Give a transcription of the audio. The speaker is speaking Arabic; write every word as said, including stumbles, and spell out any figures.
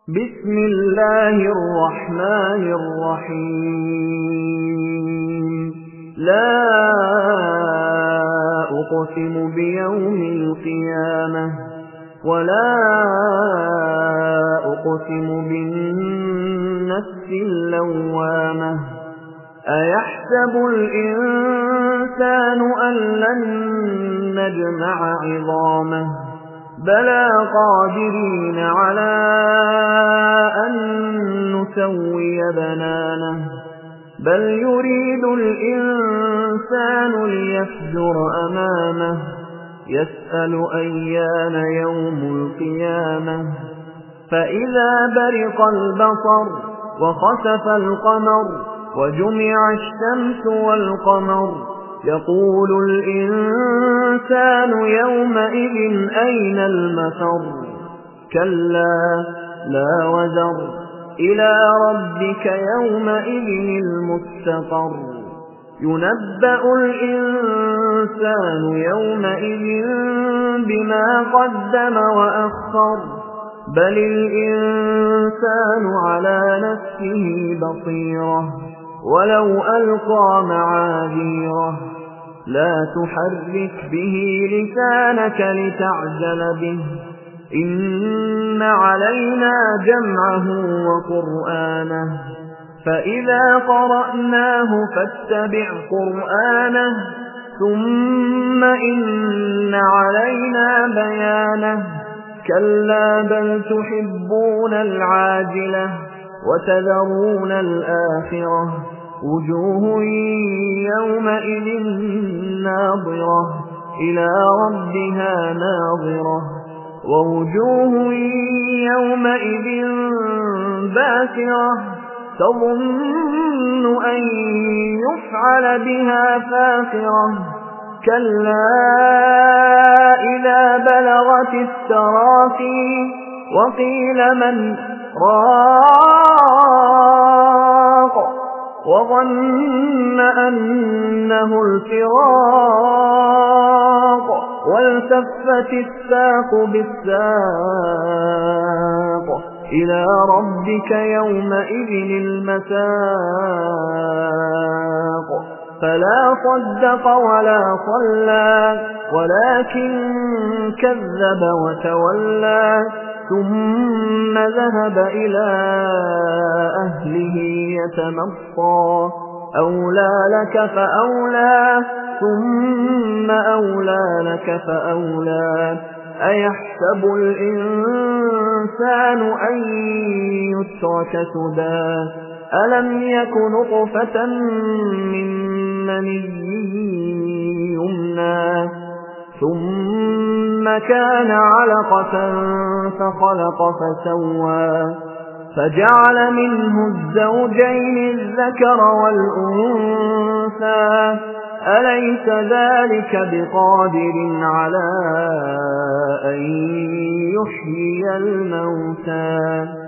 بسم الله الرحمن الرحيم لا أقسم بيوم القيامة ولا أقسم بالنفس اللوامة أيحسب الإنسان أن لن نجمع عظامه بلى قادرين على أن نسوي بنانه بل يريد الإنسان ليفجر أمامه يسأل أيان يوم القيامة فإذا برق البصر وخسف القمر وجمع الشمس والقمر يقول الإنسان يومئذ أين المفر كلا لا وزر إلى ربك يومئذ المستقر ينبأ الإنسان يومئذ بما قدم وأخر بل الإنسان على نفسه بصيرة ولو ألقى معاذيره لا تحرك به لسانك لتعجل به إن علينا جمعه وقرآنه فإذا قرأناه فاتبع قرآنه ثم إن علينا بيانه كلا بل تحبون العاجلة وتذرون الآخرة وجوه يومئذ ناظرة إلى ربها ناظرة ووجوه يومئذ باسرة تظن أن يفعل بها فاقرة كلا إذا بلغت التراقي وقيل من راق وظن أنه الفراق والتفت الساق بالساق إلى ربك يومئذ المساق فلا صدق ولا صلى ولكن كذب وتولى ثم ذهب إلى أهله يتمطى أولى لك فأولى ثم أولى لك فأولى أيحسب الإنسان أن يترك سدى ألم يك نطفة من مني يمنى ثم كان علقة فخلق فسوى فجعل منه الزوجين الذكر والأنثى أليس ذلك بقادر على أن يحيي الموتى